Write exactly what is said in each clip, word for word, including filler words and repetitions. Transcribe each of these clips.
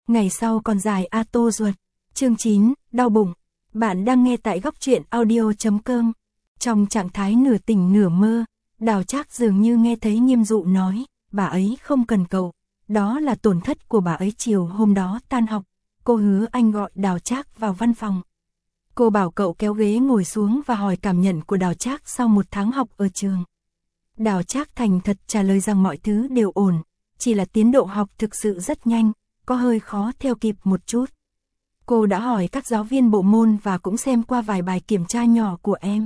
Ngày sau còn dài a tô ruột. Chương chín, đau bụng. Bạn đang nghe tại góc truyện audio chấm com. Trong trạng thái nửa tỉnh nửa mơ, Đào Trác dường như nghe thấy Nghiêm Dụ nói, bà ấy không cần cậu, đó là tổn thất của bà ấy. Chiều hôm đó tan học, cô Hứa Anh gọi Đào Trác vào văn phòng. Cô bảo cậu kéo ghế ngồi xuống và hỏi cảm nhận của Đào Trác sau một tháng học ở trường. Đào Trác thành thật trả lời rằng mọi thứ đều ổn, chỉ là tiến độ học thực sự rất nhanh, có hơi khó theo kịp một chút. Cô đã hỏi các giáo viên bộ môn và cũng xem qua vài bài kiểm tra nhỏ của em.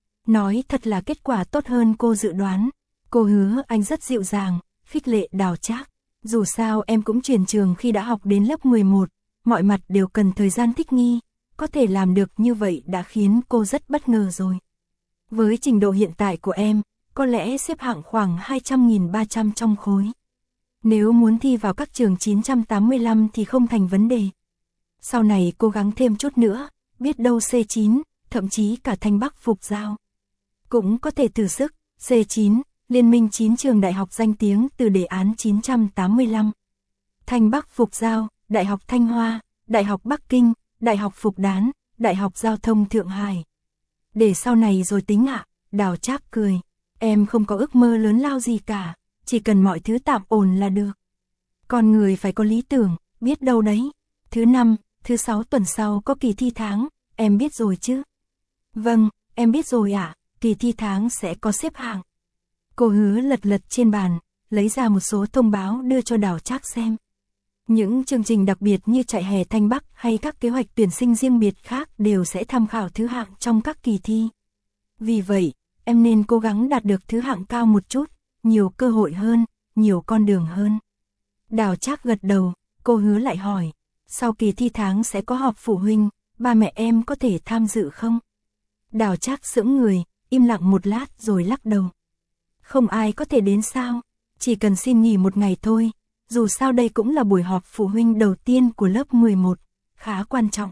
Nói thật là kết quả tốt hơn cô dự đoán. Cô Hứa Anh rất dịu dàng, khích lệ Đào Trác. Dù sao em cũng chuyển trường khi đã học đến lớp mười một, mọi mặt đều cần thời gian thích nghi. Có thể làm được như vậy đã khiến cô rất bất ngờ rồi. Với trình độ hiện tại của em, có lẽ xếp hạng khoảng hai trăm nghìn ba trăm trong khối. Nếu muốn thi vào các trường chín trăm tám mươi lăm thì không thành vấn đề. Sau này cố gắng thêm chút nữa, biết đâu xê chín, thậm chí cả Thanh Bắc Phục Giao. Cũng có thể thử sức, xê chín, Liên minh chín trường đại học danh tiếng từ đề án chín trăm tám mươi lăm. Thanh Bắc Phục Giao, Đại học Thanh Hoa, Đại học Bắc Kinh, Đại học Phục Đán, Đại học Giao thông Thượng Hải. Để sau này rồi tính ạ, à? Đào Trác cười. Em không có ước mơ lớn lao gì cả, chỉ cần mọi thứ tạm ổn là được. Con người phải có lý tưởng, biết đâu đấy. Thứ năm, thứ sáu tuần sau có kỳ thi tháng, em biết rồi chứ? Vâng, em biết rồi ạ, à? Kỳ thi tháng sẽ có xếp hạng. Cô Hứa lật lật trên bàn, lấy ra một số thông báo đưa cho Đào Trác xem. Những chương trình đặc biệt như chạy hè Thanh Bắc hay các kế hoạch tuyển sinh riêng biệt khác đều sẽ tham khảo thứ hạng trong các kỳ thi. Vì vậy, em nên cố gắng đạt được thứ hạng cao một chút, nhiều cơ hội hơn, nhiều con đường hơn. Đào Trác gật đầu, cô Hứa lại hỏi, sau kỳ thi tháng sẽ có họp phụ huynh, ba mẹ em có thể tham dự không? Đào Trác sững người, im lặng một lát rồi lắc đầu. Không ai có thể đến sao, chỉ cần xin nghỉ một ngày thôi, dù sao đây cũng là buổi họp phụ huynh đầu tiên của lớp mười một, khá quan trọng.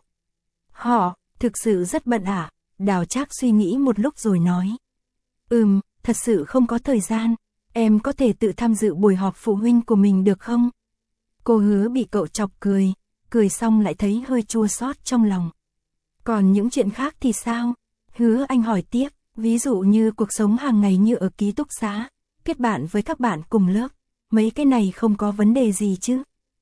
Họ, thực sự rất bận à? Đào Trác suy nghĩ một lúc rồi nói. Ừm, thật sự không có thời gian, em có thể tự tham dự buổi họp phụ huynh của mình được không? Cô Hứa bị cậu chọc cười, cười xong lại thấy hơi chua xót trong lòng. Còn những chuyện khác thì sao? Hứa Anh hỏi tiếp, ví dụ như cuộc sống hàng ngày như ở ký túc xá, kết bạn với các bạn cùng lớp, mấy cái này không có vấn đề gì chứ?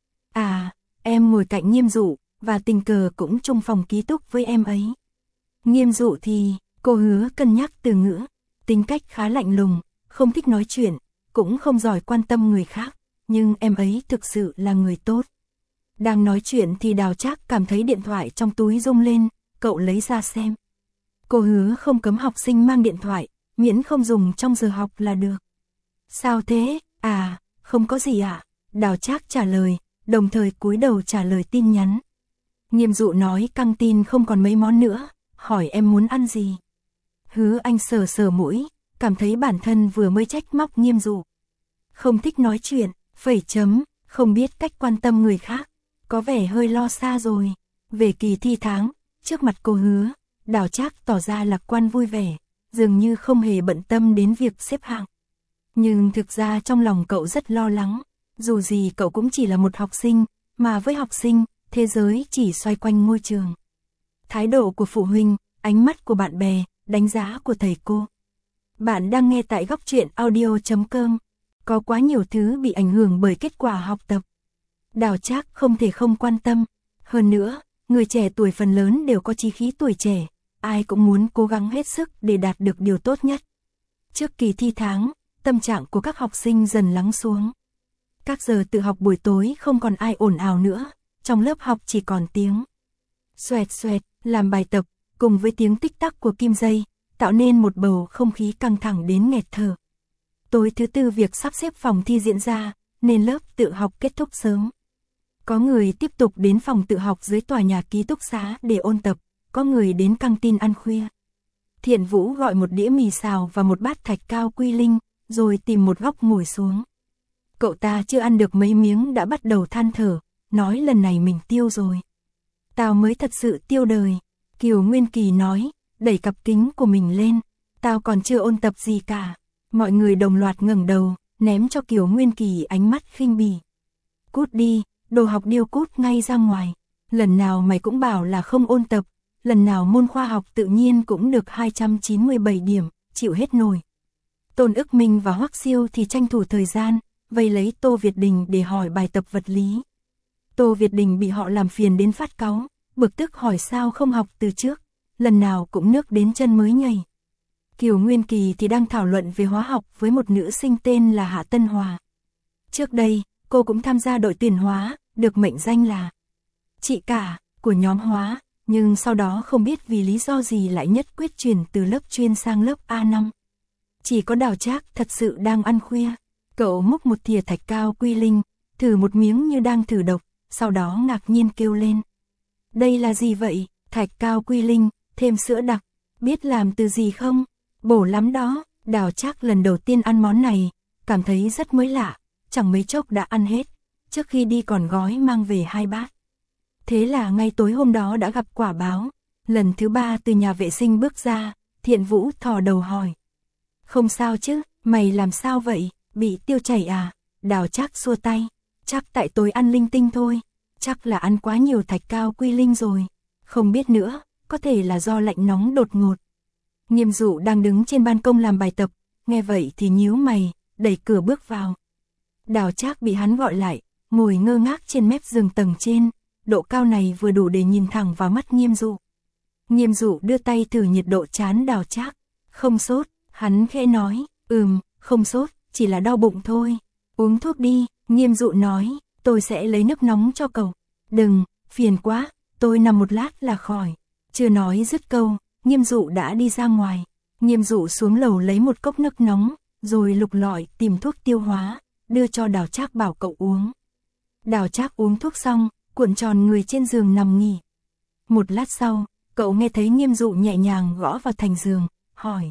À, em ngồi cạnh Nghiêm Dụ, và tình cờ cũng chung phòng ký túc với em ấy. Nghiêm Dụ thì, cô Hứa cân nhắc từ ngữ, tính cách khá lạnh lùng, không thích nói chuyện, cũng không giỏi quan tâm người khác, nhưng em ấy thực sự là người tốt. Đang nói chuyện thì Đào Trác cảm thấy điện thoại trong túi rung lên, cậu lấy ra xem. Cô Hứa không cấm học sinh mang điện thoại, miễn không dùng trong giờ học là được. Sao thế? À, không có gì ạ. À? Đào Trác trả lời, đồng thời cúi đầu trả lời tin nhắn. Nghiêm Dụ nói căng tin không còn mấy món nữa, hỏi em muốn ăn gì. Hứa Anh sờ sờ mũi, cảm thấy bản thân vừa mới trách móc Nghiêm Dụ. Không thích nói chuyện, phẩy chấm, không biết cách quan tâm người khác, có vẻ hơi lo xa rồi. Về kỳ thi tháng, trước mặt cô Hứa, Đào Trác tỏ ra lạc quan vui vẻ, dường như không hề bận tâm đến việc xếp hạng. Nhưng thực ra trong lòng cậu rất lo lắng, dù gì cậu cũng chỉ là một học sinh, mà với học sinh, thế giới chỉ xoay quanh ngôi trường. Thái độ của phụ huynh, ánh mắt của bạn bè, đánh giá của thầy cô. Bạn đang nghe tại góc truyện audio chấm com. Có quá nhiều thứ bị ảnh hưởng bởi kết quả học tập. Đào Trác không thể không quan tâm. Hơn nữa, người trẻ tuổi phần lớn đều có chí khí tuổi trẻ, ai cũng muốn cố gắng hết sức để đạt được điều tốt nhất. Trước kỳ thi tháng, tâm trạng của các học sinh dần lắng xuống. Các giờ tự học buổi tối không còn ai ồn ào nữa, trong lớp học chỉ còn tiếng xoẹt xoẹt, làm bài tập, cùng với tiếng tích tắc của kim dây, tạo nên một bầu không khí căng thẳng đến nghẹt thở. Tối thứ tư việc sắp xếp phòng thi diễn ra, nên lớp tự học kết thúc sớm. Có người tiếp tục đến phòng tự học dưới tòa nhà ký túc xá để ôn tập, có người đến căng tin ăn khuya. Thiện Vũ gọi một đĩa mì xào và một bát thạch cao quy linh, rồi tìm một góc ngồi xuống. Cậu ta chưa ăn được mấy miếng đã bắt đầu than thở, nói lần này mình tiêu rồi. Tao mới thật sự tiêu đời, Kiều Nguyên Kỳ nói, đẩy cặp kính của mình lên, tao còn chưa ôn tập gì cả. Mọi người đồng loạt ngẩng đầu, ném cho Kiều Nguyên Kỳ ánh mắt khinh bỉ. Cút đi, đồ học điêu cút ngay ra ngoài. Lần nào mày cũng bảo là không ôn tập, lần nào môn khoa học tự nhiên cũng được hai trăm chín mươi bảy điểm, chịu hết nổi. Tôn Ức Minh và Hoắc Siêu thì tranh thủ thời gian, vây lấy Tô Việt Đình để hỏi bài tập vật lý. Tô Việt Đình bị họ làm phiền đến phát cáu, bực tức hỏi sao không học từ trước, lần nào cũng nước đến chân mới nhảy. Kiều Nguyên Kỳ thì đang thảo luận về hóa học với một nữ sinh tên là Hạ Tân Hòa. Trước đây, cô cũng tham gia đội tuyển hóa, được mệnh danh là chị cả của nhóm hóa, nhưng sau đó không biết vì lý do gì lại nhất quyết chuyển từ lớp chuyên sang lớp A năm. Chỉ có Đào Trác thật sự đang ăn khuya, cậu múc một thìa thạch cao quy linh, thử một miếng như đang thử độc, sau đó ngạc nhiên kêu lên. Đây là gì vậy? Thạch cao quy linh, thêm sữa đặc, biết làm từ gì không? Bổ lắm đó. Đào Trác lần đầu tiên ăn món này, cảm thấy rất mới lạ, chẳng mấy chốc đã ăn hết, trước khi đi còn gói mang về hai bát. Thế là ngay tối hôm đó đã gặp quả báo. Lần thứ ba từ nhà vệ sinh bước ra, Thiện Vũ thò đầu hỏi. Không sao chứ, mày làm sao vậy, bị tiêu chảy à? Đào Trác xua tay. Chắc tại tôi ăn linh tinh thôi, chắc là ăn quá nhiều thạch cao quy linh rồi. Không biết nữa, có thể là do lạnh nóng đột ngột. Nghiêm Dụ đang đứng trên ban công làm bài tập, nghe vậy thì nhíu mày, đẩy cửa bước vào. Đào Trác bị hắn gọi lại, ngồi ngơ ngác trên mép giường tầng trên, độ cao này vừa đủ để nhìn thẳng vào mắt Nghiêm Dụ. Nghiêm Dụ đưa tay thử nhiệt độ trán Đào Trác, không sốt, hắn khẽ nói, ừm, không sốt, chỉ là đau bụng thôi, uống thuốc đi. Nghiêm Dụ nói, tôi sẽ lấy nước nóng cho cậu. Đừng, phiền quá, tôi nằm một lát là khỏi. Chưa nói dứt câu, Nghiêm Dụ đã đi ra ngoài. Nghiêm Dụ xuống lầu lấy một cốc nước nóng, rồi lục lọi tìm thuốc tiêu hóa, đưa cho Đào Trác bảo cậu uống. Đào Trác uống thuốc xong, cuộn tròn người trên giường nằm nghỉ. Một lát sau, cậu nghe thấy Nghiêm Dụ nhẹ nhàng gõ vào thành giường, hỏi.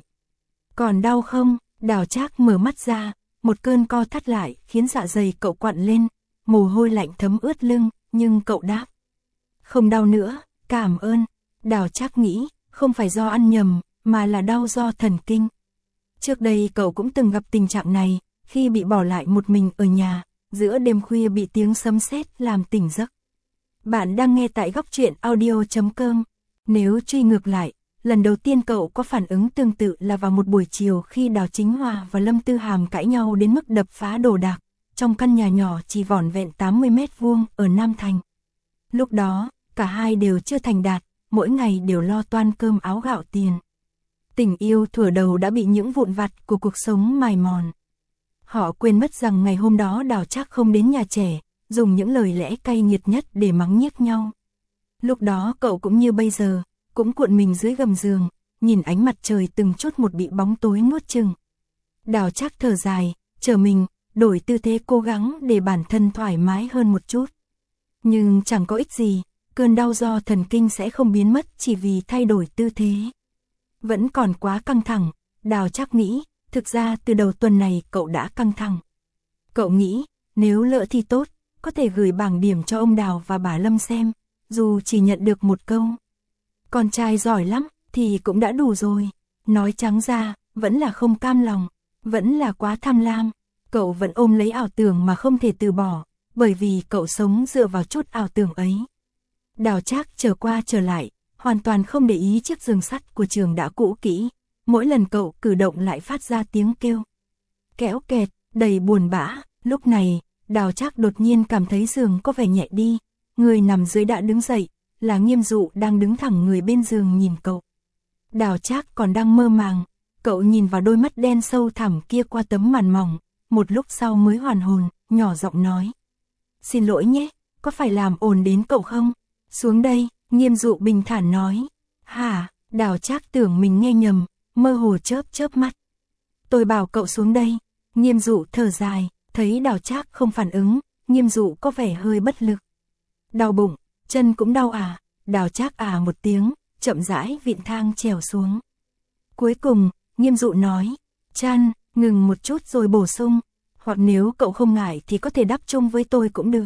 Còn đau không? Đào Trác mở mắt ra, một cơn co thắt lại khiến dạ dày cậu quặn lên, mồ hôi lạnh thấm ướt lưng, nhưng cậu đáp. Không đau nữa, cảm ơn. Đào Trác nghĩ, không phải do ăn nhầm, mà là đau do thần kinh. Trước đây cậu cũng từng gặp tình trạng này, khi bị bỏ lại một mình ở nhà, giữa đêm khuya bị tiếng sấm sét làm tỉnh giấc. Bạn đang nghe tại góc truyện audio chấm com. Nếu truy ngược lại, lần đầu tiên cậu có phản ứng tương tự là vào một buổi chiều khi Đào Chính Hòa và Lâm Tư Hàm cãi nhau đến mức đập phá đồ đạc, trong căn nhà nhỏ chỉ vỏn vẹn tám mươi mét vuông ở Nam Thành. Lúc đó, cả hai đều chưa thành đạt, mỗi ngày đều lo toan cơm áo gạo tiền. Tình yêu thuở đầu đã bị những vụn vặt của cuộc sống mài mòn. Họ quên mất rằng ngày hôm đó Đào Trác không đến nhà trẻ, dùng những lời lẽ cay nghiệt nhất để mắng nhiếc nhau. Lúc đó cậu cũng như bây giờ, cũng cuộn mình dưới gầm giường, nhìn ánh mặt trời từng chút một bị bóng tối nuốt chửng. Đào Trác thở dài, trở mình, đổi tư thế cố gắng để bản thân thoải mái hơn một chút. Nhưng chẳng có ích gì, cơn đau do thần kinh sẽ không biến mất chỉ vì thay đổi tư thế. Vẫn còn quá căng thẳng, Đào Trác nghĩ, thực ra từ đầu tuần này cậu đã căng thẳng. Cậu nghĩ, nếu lỡ thi tốt, có thể gửi bảng điểm cho ông Đào và bà Lâm xem, dù chỉ nhận được một câu. Con trai giỏi lắm, thì cũng đã đủ rồi. Nói trắng ra, vẫn là không cam lòng, vẫn là quá tham lam. Cậu vẫn ôm lấy ảo tưởng mà không thể từ bỏ, bởi vì cậu sống dựa vào chút ảo tưởng ấy. Đào Trác trở qua trở lại, hoàn toàn không để ý chiếc giường sắt của trường đã cũ kỹ. Mỗi lần cậu cử động lại phát ra tiếng kêu kéo kẹt, đầy buồn bã. Lúc này, Đào Trác đột nhiên cảm thấy giường có vẻ nhẹ đi. Người nằm dưới đã đứng dậy, là Nghiêm Dụ đang đứng thẳng người bên giường nhìn cậu. Đào Trác còn đang mơ màng, cậu nhìn vào đôi mắt đen sâu thẳm kia qua tấm màn mỏng, một lúc sau mới hoàn hồn, nhỏ giọng nói. Xin lỗi nhé, có phải làm ồn đến cậu không? Xuống đây, Nghiêm Dụ bình thản nói. Hả? Đào Trác tưởng mình nghe nhầm, mơ hồ chớp chớp mắt. Tôi bảo cậu xuống đây. Nghiêm Dụ thở dài, thấy Đào Trác không phản ứng, Nghiêm Dụ có vẻ hơi bất lực. Đau bụng, chân cũng đau à? Đào Trác à một tiếng, chậm rãi vịn thang trèo xuống. Cuối cùng, Nghiêm Dụ nói, Chan, ngừng một chút rồi bổ sung, hoặc nếu cậu không ngại thì có thể đắp chung với tôi cũng được.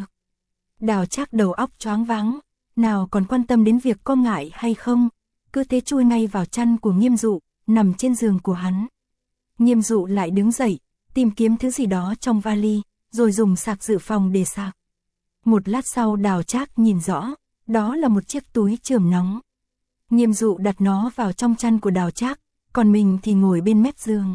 Đào Trác đầu óc choáng váng, nào còn quan tâm đến việc có ngại hay không, cứ thế chui ngay vào chăn của Nghiêm Dụ, nằm trên giường của hắn. Nghiêm Dụ lại đứng dậy, tìm kiếm thứ gì đó trong vali, rồi dùng sạc dự phòng để sạc. Một lát sau Đào Trác nhìn rõ, đó là một chiếc túi chườm nóng. Nghiêm Dụ đặt nó vào trong chăn của Đào Trác, còn mình thì ngồi bên mép giường.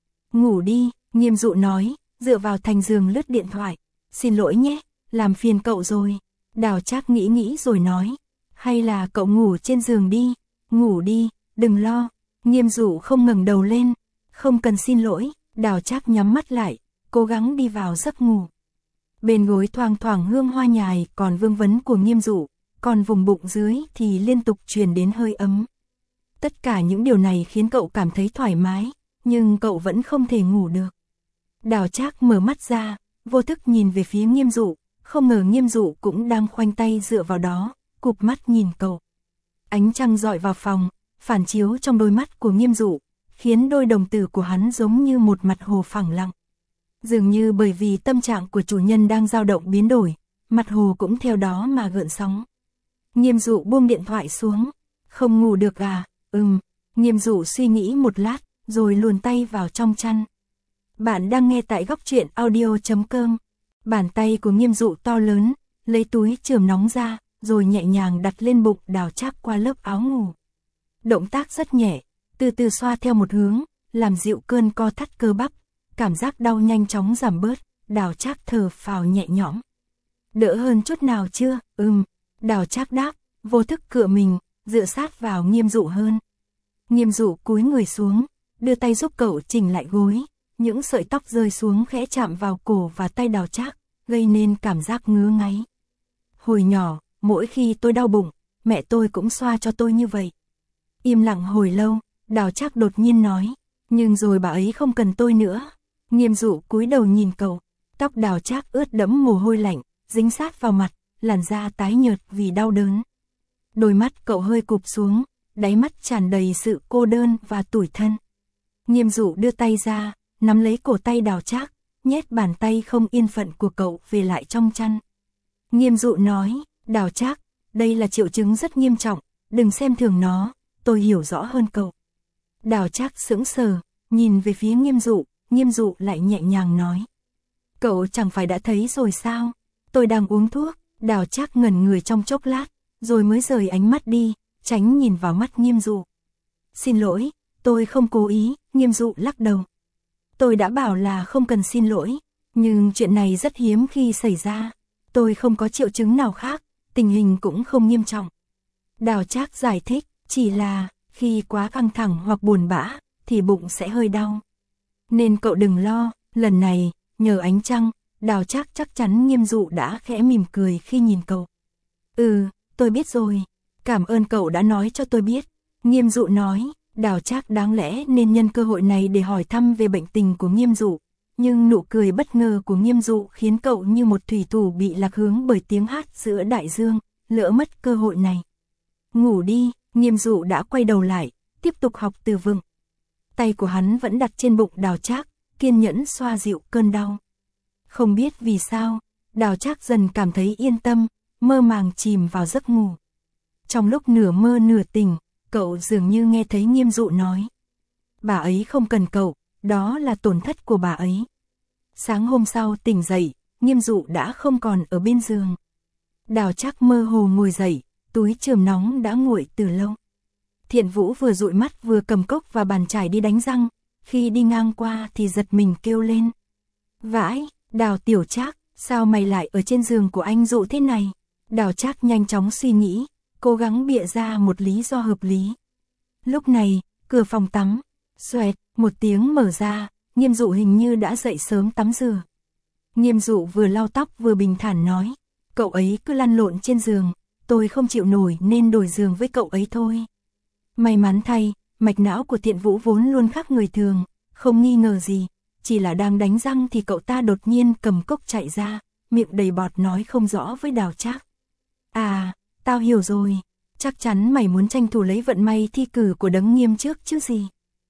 Ngủ đi, Nghiêm Dụ nói, dựa vào thành giường lướt điện thoại. Xin lỗi nhé, làm phiền cậu rồi. Đào Trác nghĩ nghĩ rồi nói, hay là cậu ngủ trên giường đi, ngủ đi, đừng lo. Nghiêm Dụ không ngẩng đầu lên, không cần xin lỗi. Đào Trác nhắm mắt lại, cố gắng đi vào giấc ngủ. Bên gối thoang thoảng hương hoa nhài còn vương vấn của Nghiêm Dụ, còn vùng bụng dưới thì liên tục truyền đến hơi ấm. Tất cả những điều này khiến cậu cảm thấy thoải mái, nhưng cậu vẫn không thể ngủ được. Đào Trác mở mắt ra, vô thức nhìn về phía Nghiêm Dụ, không ngờ Nghiêm Dụ cũng đang khoanh tay dựa vào đó, cụp mắt nhìn cậu. Ánh trăng rọi vào phòng, phản chiếu trong đôi mắt của Nghiêm Dụ, khiến đôi đồng tử của hắn giống như một mặt hồ phẳng lặng. Dường như bởi vì tâm trạng của chủ nhân đang dao động biến đổi, mặt hồ cũng theo đó mà gợn sóng. Nghiêm Dụ buông điện thoại xuống, không ngủ được à, ừm, Nghiêm Dụ suy nghĩ một lát, rồi luồn tay vào trong chăn. Bạn đang nghe tại góc truyện audio chấm com. Bàn tay của Nghiêm Dụ to lớn, lấy túi chườm nóng ra, rồi nhẹ nhàng đặt lên bụng Đào Trác qua lớp áo ngủ. Động tác rất nhẹ, từ từ xoa theo một hướng, làm dịu cơn co thắt cơ bắp, cảm giác đau nhanh chóng giảm bớt, Đào Trác thở phào nhẹ nhõm. Đỡ hơn chút nào chưa? Ừm, Đào Trác đáp, vô thức cựa mình, dựa sát vào Nghiêm Dụ hơn. Nghiêm Dụ cúi người xuống, đưa tay giúp cậu chỉnh lại gối, những sợi tóc rơi xuống khẽ chạm vào cổ và tay Đào Trác, gây nên cảm giác ngứa ngáy. Hồi nhỏ, mỗi khi tôi đau bụng, mẹ tôi cũng xoa cho tôi như vậy. Im lặng hồi lâu, Đào Trác đột nhiên nói, nhưng rồi bà ấy không cần tôi nữa. Nghiêm Dụ cúi đầu nhìn cậu, tóc Đào Trác ướt đẫm mồ hôi lạnh, dính sát vào mặt, làn da tái nhợt vì đau đớn. Đôi mắt cậu hơi cụp xuống, đáy mắt tràn đầy sự cô đơn và tủi thân. Nghiêm Dụ đưa tay ra, nắm lấy cổ tay Đào Trác, nhét bàn tay không yên phận của cậu về lại trong chăn. Nghiêm Dụ nói, Đào Trác, đây là triệu chứng rất nghiêm trọng, đừng xem thường nó, tôi hiểu rõ hơn cậu. Đào Trác sững sờ, nhìn về phía Nghiêm Dụ, Nghiêm Dụ lại nhẹ nhàng nói. Cậu chẳng phải đã thấy rồi sao, tôi đang uống thuốc. Đào Trác ngẩn người trong chốc lát, rồi mới rời ánh mắt đi, tránh nhìn vào mắt Nghiêm Dụ. Xin lỗi, tôi không cố ý. Nghiêm Dụ lắc đầu. Tôi đã bảo là không cần xin lỗi, nhưng chuyện này rất hiếm khi xảy ra. Tôi không có triệu chứng nào khác, tình hình cũng không nghiêm trọng. Đào Trác giải thích, chỉ là khi quá căng thẳng hoặc buồn bã thì bụng sẽ hơi đau. Nên cậu đừng lo, lần này, nhờ ánh trăng, Đào Trác chắc chắn Nghiêm Dụ đã khẽ mỉm cười khi nhìn cậu. Ừ, tôi biết rồi, cảm ơn cậu đã nói cho tôi biết. Nghiêm Dụ nói, Đào Trác đáng lẽ nên nhân cơ hội này để hỏi thăm về bệnh tình của Nghiêm Dụ. Nhưng nụ cười bất ngờ của Nghiêm Dụ khiến cậu như một thủy thủ bị lạc hướng bởi tiếng hát giữa đại dương, lỡ mất cơ hội này. Ngủ đi, Nghiêm Dụ đã quay đầu lại, tiếp tục học từ vựng. Tay của hắn vẫn đặt trên bụng Đào Trác, kiên nhẫn xoa dịu cơn đau. Không biết vì sao, Đào Trác dần cảm thấy yên tâm, mơ màng chìm vào giấc ngủ. Trong lúc nửa mơ nửa tỉnh, cậu dường như nghe thấy Nghiêm Dụ nói. Bà ấy không cần cậu, đó là tổn thất của bà ấy. Sáng hôm sau tỉnh dậy, Nghiêm Dụ đã không còn ở bên giường. Đào Trác mơ hồ ngồi dậy, túi chườm nóng đã nguội từ lâu. Thiện Vũ vừa dụi mắt vừa cầm cốc và bàn chải đi đánh răng, khi đi ngang qua thì giật mình kêu lên. Vãi, Đào Tiểu Trác, sao mày lại ở trên giường của anh Dụ thế này? Đào Trác nhanh chóng suy nghĩ, cố gắng bịa ra một lý do hợp lý. Lúc này, cửa phòng tắm, xoẹt, một tiếng mở ra, Nghiêm Dụ hình như đã dậy sớm tắm rửa. Nghiêm Dụ vừa lau tóc vừa bình thản nói, cậu ấy cứ lăn lộn trên giường, tôi không chịu nổi nên đổi giường với cậu ấy thôi. May mắn thay, mạch não của Thiện Vũ vốn luôn khác người thường, không nghi ngờ gì, chỉ là đang đánh răng thì cậu ta đột nhiên cầm cốc chạy ra, miệng đầy bọt nói không rõ với Đào Trác. À, tao hiểu rồi, chắc chắn mày muốn tranh thủ lấy vận may thi cử của Đấng Nghiêm trước chứ gì.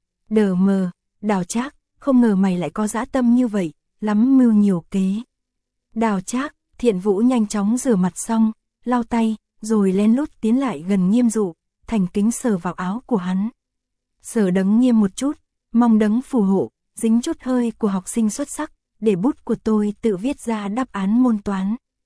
Đờ mờ, Đào Trác, không ngờ mày lại có dã tâm như vậy, lắm mưu nhiều kế. Đào Trác, Thiện Vũ nhanh chóng rửa mặt xong, lau tay, rồi lén lút tiến lại gần Nghiêm Dụ, thành kính sờ vào áo của hắn. Sờ Đấng Nghiêm một chút, mong Đấng phù hộ, dính chút hơi của học sinh xuất sắc, để bút của tôi tự viết ra đáp án môn toán.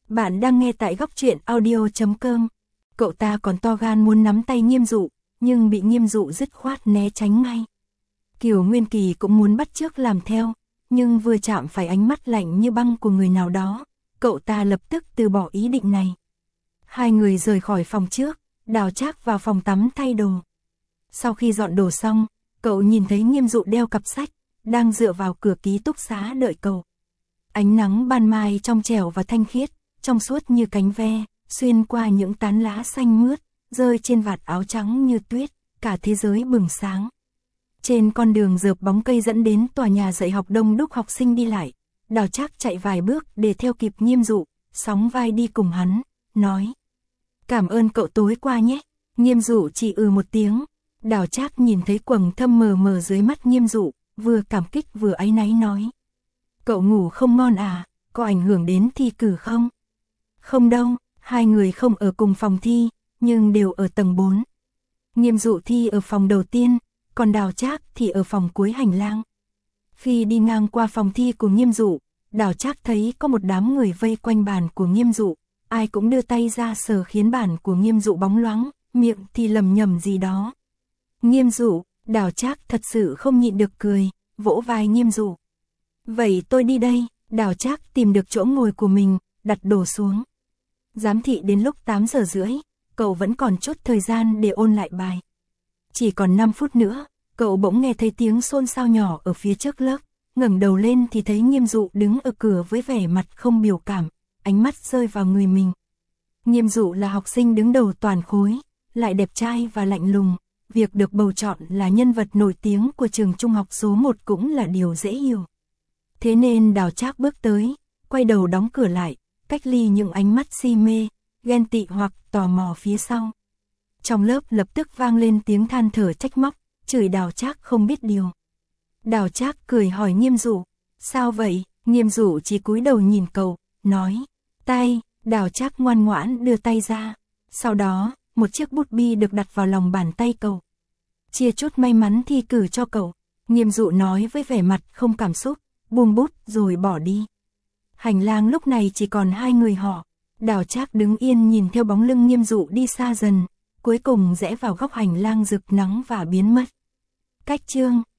Bạn đang nghe tại góc truyện audio chấm com. Cậu ta còn to gan muốn nắm tay Nghiêm Dụ, nhưng bị Nghiêm Dụ dứt khoát né tránh ngay. Kiều Nguyên Kỳ cũng muốn bắt chước làm theo, nhưng vừa chạm phải ánh mắt lạnh như băng của người nào đó, cậu ta lập tức từ bỏ ý định này. Hai người rời khỏi phòng trước, Đào Trác vào phòng tắm thay đồ. Sau khi dọn đồ xong, cậu nhìn thấy Nghiêm Dụ đeo cặp sách, đang dựa vào cửa ký túc xá đợi cậu. Ánh nắng ban mai trong trẻo và thanh khiết, trong suốt như cánh ve, xuyên qua những tán lá xanh mướt, rơi trên vạt áo trắng như tuyết, cả thế giới bừng sáng. Trên con đường rợp bóng cây dẫn đến tòa nhà dạy học đông đúc học sinh đi lại, Đào Trác chạy vài bước để theo kịp Nghiêm Dụ, sóng vai đi cùng hắn, nói: "Cảm ơn cậu tối qua nhé." Nghiêm Dụ chỉ ừ một tiếng. Đào Trác nhìn thấy quầng thâm mờ mờ dưới mắt Nghiêm Dụ, vừa cảm kích vừa áy náy nói: "Cậu ngủ không ngon à, có ảnh hưởng đến thi cử không?" "Không đâu, hai người không ở cùng phòng thi, nhưng đều ở tầng bốn. Nghiêm Dụ thi ở phòng đầu tiên, còn Đào Trác thì ở phòng cuối hành lang." Khi đi ngang qua phòng thi của Nghiêm Dụ, Đào Trác thấy có một đám người vây quanh bàn của Nghiêm Dụ, ai cũng đưa tay ra sờ khiến bàn của Nghiêm Dụ bóng loáng, miệng thì lầm nhầm gì đó. "Nghiêm Dụ," Đào Trác thật sự không nhịn được cười, vỗ vai Nghiêm Dụ. "Vậy tôi đi đây." Đào Trác tìm được chỗ ngồi của mình, đặt đồ xuống. Giám thị đến lúc tám giờ rưỡi, cậu vẫn còn chút thời gian để ôn lại bài. Chỉ còn năm phút nữa, cậu bỗng nghe thấy tiếng xôn xao nhỏ ở phía trước lớp, ngẩng đầu lên thì thấy Nghiêm Dụ đứng ở cửa với vẻ mặt không biểu cảm, ánh mắt rơi vào người mình. Nghiêm Dụ là học sinh đứng đầu toàn khối, lại đẹp trai và lạnh lùng, việc được bầu chọn là nhân vật nổi tiếng của trường trung học số một cũng là điều dễ hiểu. Thế nên Đào Trác bước tới, quay đầu đóng cửa lại, cách ly những ánh mắt si mê, ghen tị hoặc tò mò phía sau. Trong lớp lập tức vang lên tiếng than thở trách móc, chửi Đào Trác không biết điều. Đào Trác cười hỏi Nghiêm Dụ: "Sao vậy?" Nghiêm Dụ chỉ cúi đầu nhìn cậu, nói: "Tay." Đào Trác ngoan ngoãn đưa tay ra. Sau đó, một chiếc bút bi được đặt vào lòng bàn tay cậu. "Chia chút may mắn thi cử cho cậu." Nghiêm Dụ nói với vẻ mặt không cảm xúc, buông bút rồi bỏ đi. Hành lang lúc này chỉ còn hai người họ. Đào Trác đứng yên nhìn theo bóng lưng Nghiêm Dụ đi xa dần, cuối cùng rẽ vào góc hành lang rực nắng và biến mất. Cách chương